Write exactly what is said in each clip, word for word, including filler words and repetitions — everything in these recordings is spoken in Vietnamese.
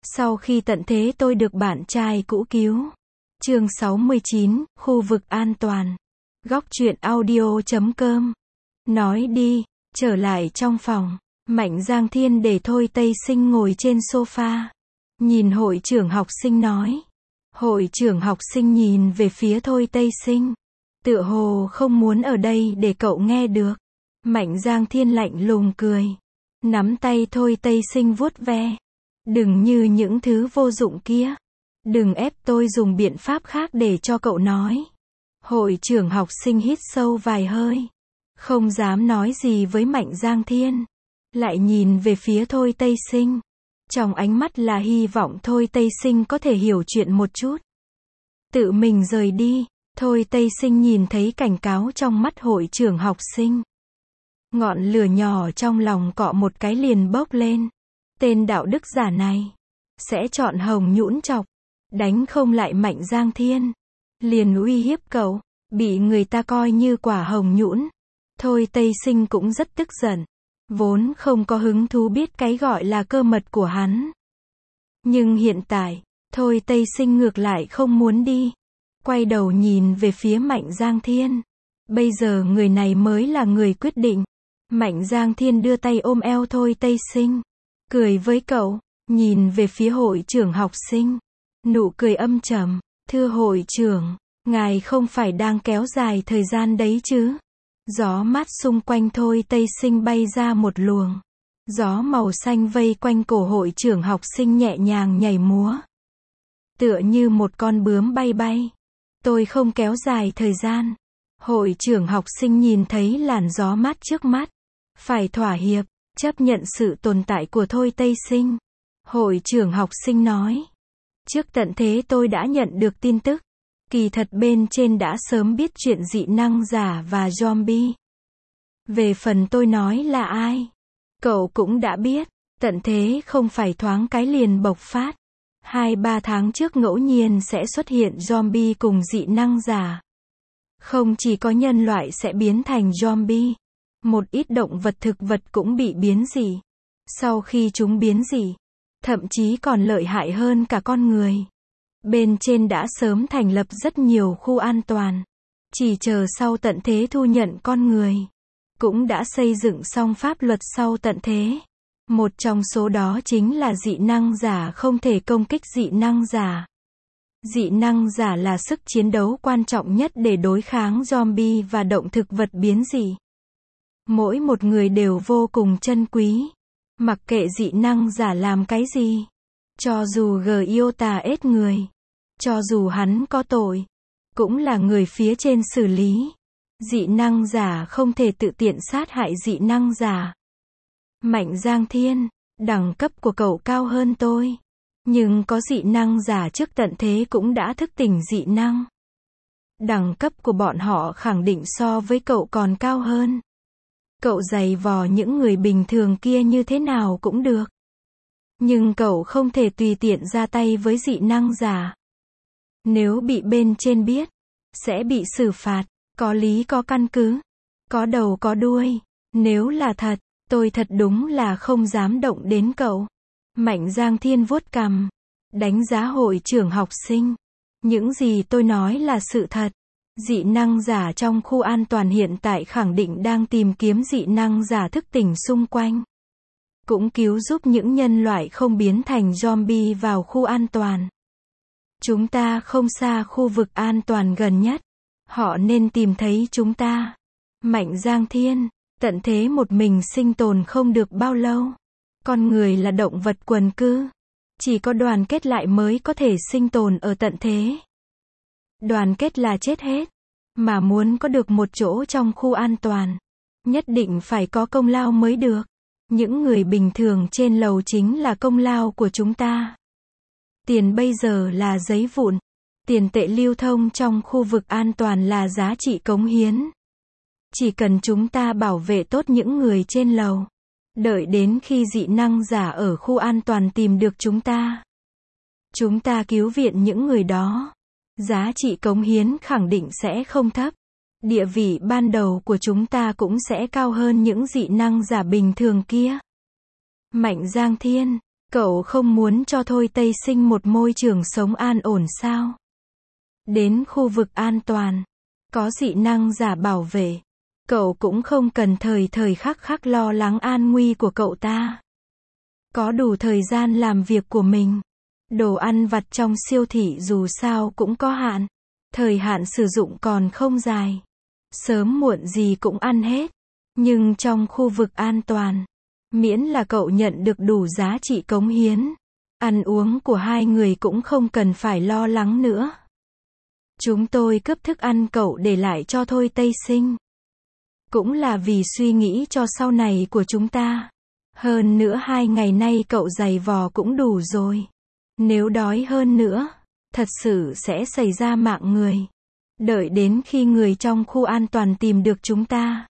Sau khi tận thế tôi được bạn trai cũ cứu. Chương sáu mươi chín, khu vực an toàn. Góc truyện audio chấm com. Nói đi, trở lại trong phòng. Mạnh Giang Thiên để Thôi Tây Sinh ngồi trên sofa. Nhìn hội trưởng học sinh nói. Hội trưởng học sinh nhìn về phía Thôi Tây Sinh. Tựa hồ không muốn ở đây để cậu nghe được. Mạnh Giang Thiên lạnh lùng cười. Nắm tay Thôi Tây Sinh vuốt ve. Đừng như những thứ vô dụng kia. Đừng ép tôi dùng biện pháp khác để cho cậu nói. Hội trưởng học sinh hít sâu vài hơi. Không dám nói gì với Mạnh Giang Thiên. Lại nhìn về phía Thôi Tây Sinh. Trong ánh mắt là hy vọng Thôi Tây Sinh có thể hiểu chuyện một chút. Tự mình rời đi. Thôi Tây Sinh nhìn thấy cảnh cáo trong mắt hội trưởng học sinh. Ngọn lửa nhỏ trong lòng cọ một cái liền bốc lên. Tên đạo đức giả này sẽ chọn hồng nhũn chọc, đánh không lại Mạnh Giang Thiên, liền uy hiếp cậu, bị người ta coi như quả hồng nhũn. Thôi Tây Sinh cũng rất tức giận, vốn không có hứng thú biết cái gọi là cơ mật của hắn. Nhưng hiện tại, Thôi Tây Sinh ngược lại không muốn đi, quay đầu nhìn về phía Mạnh Giang Thiên. Bây giờ người này mới là người quyết định. Mạnh Giang Thiên đưa tay ôm eo Thôi Tây Sinh. Cười với cậu, nhìn về phía hội trưởng học sinh. Nụ cười âm trầm, thưa hội trưởng, ngài không phải đang kéo dài thời gian đấy chứ? Gió mát xung quanh Thôi Tây Sinh bay ra một luồng. Gió màu xanh vây quanh cổ hội trưởng học sinh nhẹ nhàng nhảy múa. Tựa như một con bướm bay bay. Tôi không kéo dài thời gian. Hội trưởng học sinh nhìn thấy làn gió mát trước mắt. Phải thỏa hiệp. Chấp nhận sự tồn tại của Thôi Tây Sinh. Hội trưởng học sinh nói. Trước tận thế tôi đã nhận được tin tức. Kỳ thật bên trên đã sớm biết chuyện dị năng giả và zombie. Về phần tôi nói là ai? Cậu cũng đã biết. Tận thế không phải thoáng cái liền bộc phát. Hai ba tháng trước ngẫu nhiên sẽ xuất hiện zombie cùng dị năng giả. Không chỉ có nhân loại sẽ biến thành zombie. Một ít động vật thực vật cũng bị biến dị. Sau khi chúng biến dị, thậm chí còn lợi hại hơn cả con người. Bên trên đã sớm thành lập rất nhiều khu an toàn. Chỉ chờ sau tận thế thu nhận con người. Cũng đã xây dựng xong pháp luật sau tận thế. Một trong số đó chính là dị năng giả không thể công kích dị năng giả. Dị năng giả là sức chiến đấu quan trọng nhất để đối kháng zombie và động thực vật biến dị. Mỗi một người đều vô cùng chân quý. Mặc kệ dị năng giả làm cái gì. Cho dù Giota ết người. Cho dù hắn có tội. Cũng là người phía trên xử lý. Dị năng giả không thể tự tiện sát hại dị năng giả. Mạnh Giang Thiên, đẳng cấp của cậu cao hơn tôi. Nhưng có dị năng giả trước tận thế cũng đã thức tỉnh dị năng. Đẳng cấp của bọn họ khẳng định so với cậu còn cao hơn. Cậu giày vò những người bình thường kia như thế nào cũng được. Nhưng cậu không thể tùy tiện ra tay với dị năng giả. Nếu bị bên trên biết, sẽ bị xử phạt, có lý có căn cứ, có đầu có đuôi. Nếu là thật, tôi thật đúng là không dám động đến cậu. Mạnh Giang Thiên vuốt cằm, đánh giá hội trưởng học sinh. Những gì tôi nói là sự thật. Dị năng giả trong khu an toàn hiện tại khẳng định đang tìm kiếm dị năng giả thức tỉnh xung quanh. Cũng cứu giúp những nhân loại không biến thành zombie vào khu an toàn. Chúng ta không xa khu vực an toàn gần nhất. Họ nên tìm thấy chúng ta. Mạnh Giang Thiên, tận thế một mình sinh tồn không được bao lâu. Con người là động vật quần cư. Chỉ có đoàn kết lại mới có thể sinh tồn ở tận thế. Đoàn kết là chết hết. Mà muốn có được một chỗ trong khu an toàn, nhất định phải có công lao mới được. Những người bình thường trên lầu chính là công lao của chúng ta. Tiền bây giờ là giấy vụn. Tiền tệ lưu thông trong khu vực an toàn là giá trị cống hiến. Chỉ cần chúng ta bảo vệ tốt những người trên lầu. Đợi đến khi dị năng giả ở khu an toàn tìm được chúng ta. Chúng ta cứu viện những người đó. Giá trị cống hiến khẳng định sẽ không thấp. Địa vị ban đầu của chúng ta cũng sẽ cao hơn những dị năng giả bình thường kia. Mạnh Giang Thiên, Cậu không muốn cho Thôi Tây Sinh một môi trường sống an ổn sao? Đến khu vực an toàn, có dị năng giả bảo vệ, cậu cũng không cần thời thời khắc khắc lo lắng an nguy của cậu ta. Có đủ thời gian làm việc của mình. Đồ ăn vặt trong siêu thị dù sao cũng có hạn. Thời hạn sử dụng còn không dài. Sớm muộn gì cũng ăn hết. Nhưng trong khu vực an toàn, miễn là cậu nhận được đủ giá trị cống hiến, ăn uống của hai người cũng không cần phải lo lắng nữa. Chúng tôi cướp thức ăn cậu để lại cho Thôi Tây Sinh. Cũng là vì suy nghĩ cho sau này của chúng ta. Hơn nữa hai ngày nay cậu giày vò cũng đủ rồi. Nếu đói hơn nữa, thật sự sẽ xảy ra mạng người. Đợi đến khi người trong khu an toàn tìm được chúng ta.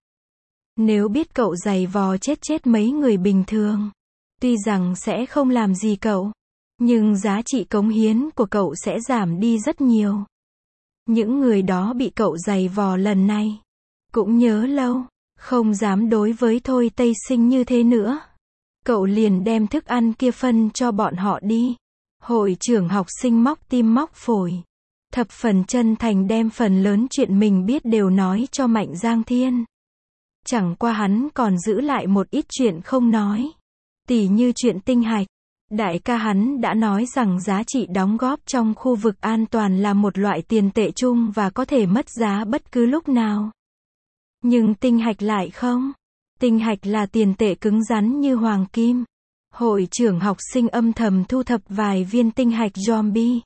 Nếu biết cậu giày vò chết chết mấy người bình thường, tuy rằng sẽ không làm gì cậu, nhưng giá trị cống hiến của cậu sẽ giảm đi rất nhiều. Những người đó bị cậu giày vò lần này, cũng nhớ lâu, không dám đối với Thôi Tây Sinh như thế nữa. Cậu liền đem thức ăn kia phân cho bọn họ đi. Hội trưởng học sinh móc tim móc phổi. Thập phần chân thành đem phần lớn chuyện mình biết đều nói cho Mạnh Giang Thiên. Chẳng qua hắn còn giữ lại một ít chuyện không nói. Tỉ như chuyện tinh hạch. Đại ca hắn đã nói rằng giá trị đóng góp trong khu vực an toàn là một loại tiền tệ chung và có thể mất giá bất cứ lúc nào. Nhưng tinh hạch lại không. Tinh hạch là tiền tệ cứng rắn như hoàng kim. Hội trưởng học sinh âm thầm thu thập vài viên tinh hạch zombie.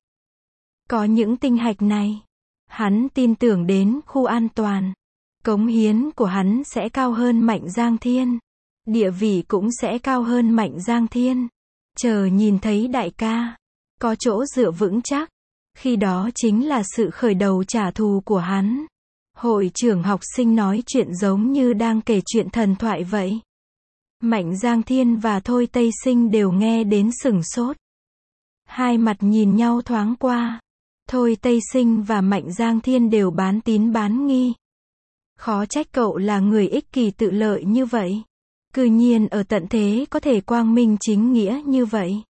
Có những tinh hạch này, hắn tin tưởng đến khu an toàn. Cống hiến của hắn sẽ cao hơn Mạnh Giang Thiên. Địa vị cũng sẽ cao hơn Mạnh Giang Thiên. Chờ nhìn thấy đại ca, có chỗ dựa vững chắc. Khi đó chính là sự khởi đầu trả thù của hắn. Hội trưởng học sinh nói chuyện giống như đang kể chuyện thần thoại vậy. Mạnh Giang Thiên và Thôi Tây Sinh đều nghe đến sửng sốt. Hai mặt nhìn nhau thoáng qua. Thôi Tây Sinh và Mạnh Giang Thiên đều bán tín bán nghi. Khó trách cậu là người ích kỷ tự lợi như vậy. Cư nhiên ở tận thế có thể quang minh chính nghĩa như vậy.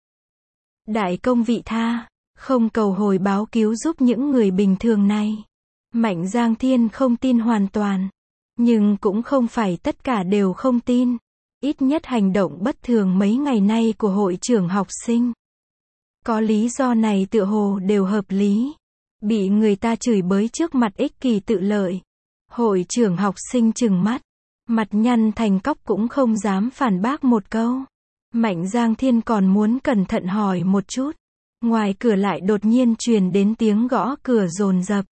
Đại công vị tha, không cầu hồi báo cứu giúp những người bình thường này. Mạnh Giang Thiên không tin hoàn toàn. Nhưng cũng không phải tất cả đều không tin. Ít nhất hành động bất thường mấy ngày nay của hội trưởng học sinh. Có lý do này tựa hồ đều hợp lý. Bị người ta chửi bới trước mặt ích kỷ tự lợi. Hội trưởng học sinh trừng mắt. Mặt nhăn thành cóc cũng không dám phản bác một câu. Mạnh Giang Thiên còn muốn cẩn thận hỏi một chút. Ngoài cửa lại đột nhiên truyền đến tiếng gõ cửa dồn dập.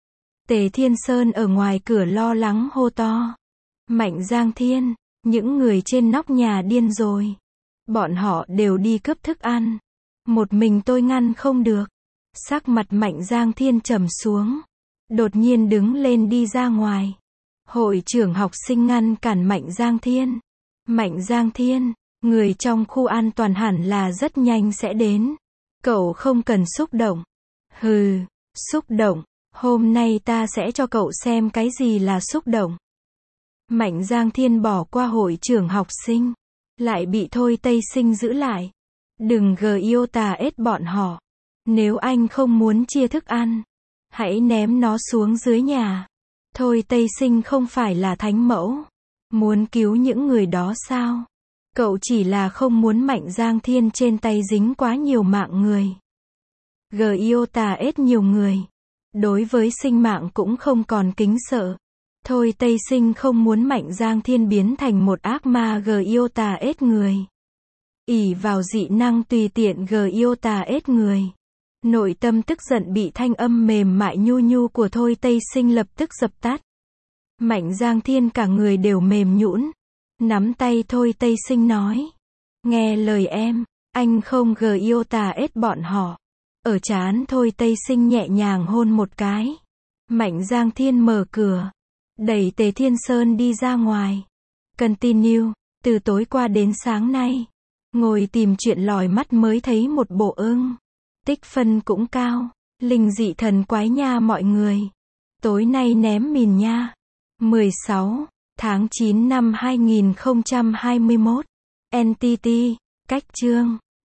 Tề Thiên Sơn ở ngoài cửa lo lắng hô to. Mạnh Giang Thiên, những người trên nóc nhà điên rồi. Bọn họ đều đi cướp thức ăn. Một mình tôi ngăn không được. Sắc mặt Mạnh Giang Thiên trầm xuống. Đột nhiên đứng lên đi ra ngoài. Hội trưởng học sinh ngăn cản Mạnh Giang Thiên. Mạnh Giang Thiên, người trong khu an toàn hẳn là rất nhanh sẽ đến. Cậu không cần xúc động. Hừ, xúc động. Hôm nay ta sẽ cho cậu xem cái gì là xúc động. Mạnh Giang Thiên bỏ qua hội trưởng học sinh. Lại bị Thôi Tây Sinh giữ lại. Đừng gờ yêu tà ết bọn họ. Nếu anh không muốn chia thức ăn, hãy ném nó xuống dưới nhà. Thôi Tây Sinh không phải là thánh mẫu. Muốn cứu những người đó sao? Cậu chỉ là không muốn Mạnh Giang Thiên trên tay dính quá nhiều mạng người. Gờ yêu tà ết nhiều người. Đối với sinh mạng cũng không còn kính sợ. Thôi Tây Sinh không muốn Mạnh Giang Thiên biến thành một ác ma gờ yêu tà ết người. Ỷ vào dị năng tùy tiện gờ yêu tà ết người. Nội tâm tức giận bị thanh âm mềm mại nhu nhu của Thôi Tây Sinh lập tức dập tắt. Mạnh Giang Thiên cả người đều mềm nhũn. Nắm tay Thôi Tây Sinh nói. Nghe lời em, anh không gờ yêu tà ết bọn họ. Ở trán Thôi Tây Sinh nhẹ nhàng hôn một cái. Mạnh Giang Thiên mở cửa. Đẩy Tề Thiên Sơn đi ra ngoài. Continue, từ tối qua đến sáng nay. Ngồi tìm chuyện lòi mắt mới thấy một bộ ưng. Tích phân cũng cao. Linh dị thần quái nha mọi người. Tối nay ném mìn nha. mười sáu tháng chín năm hai nghìn không trăm hai mươi mốt. en tê tê, cách chương.